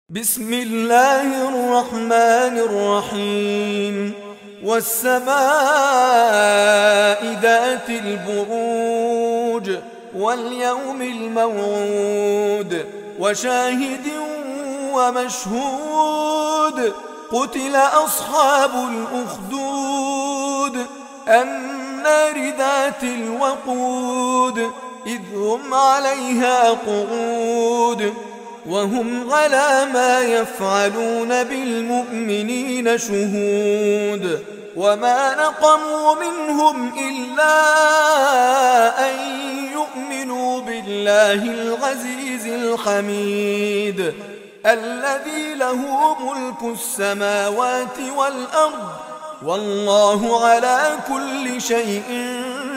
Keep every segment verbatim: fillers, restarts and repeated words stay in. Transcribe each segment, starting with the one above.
بسم الله الرحمن الرحيم والسماء ذات البروج واليوم الموعود وشاهد ومشهود قتل أصحاب الأخدود النار ذات الوقود إذ هم عليها قعود وهم على ما يفعلون بالمؤمنين شهود وما نقموا منهم إلا أن يؤمنوا بالله العزيز الحميد الذي له ملك السماوات والأرض والله على كل شيء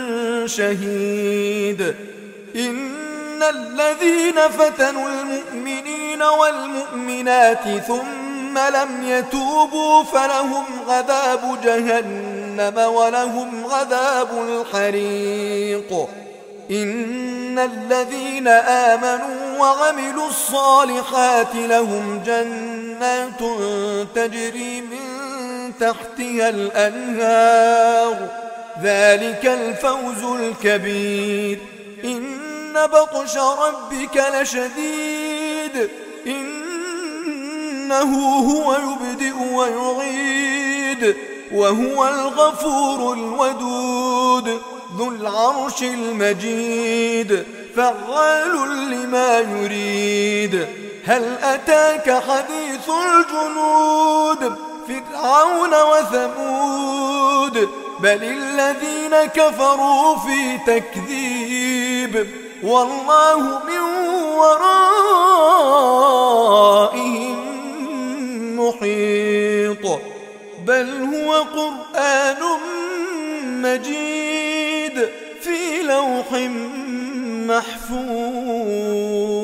شهيد. إن الذين فتنوا المؤمنين والمؤمنات ثم لم يتوبوا فلهم عذاب جهنم ولهم عذاب الحريق. إن الذين آمنوا وعملوا الصالحات لهم جنات تجري من تحتها الأنهار ذلك الفوز الكبير. إن بطش ربك لشديد إنه هو يبدئ ويعيد وهو الغفور الودود ذو العرش المجيد فعال لما يريد. هل أتاك حديث الجنود فرعون وثمود بل الذين كفروا في تكذيب والله من ورائهم محيط. بل هو قرآن مجيد في لوح محفوظ.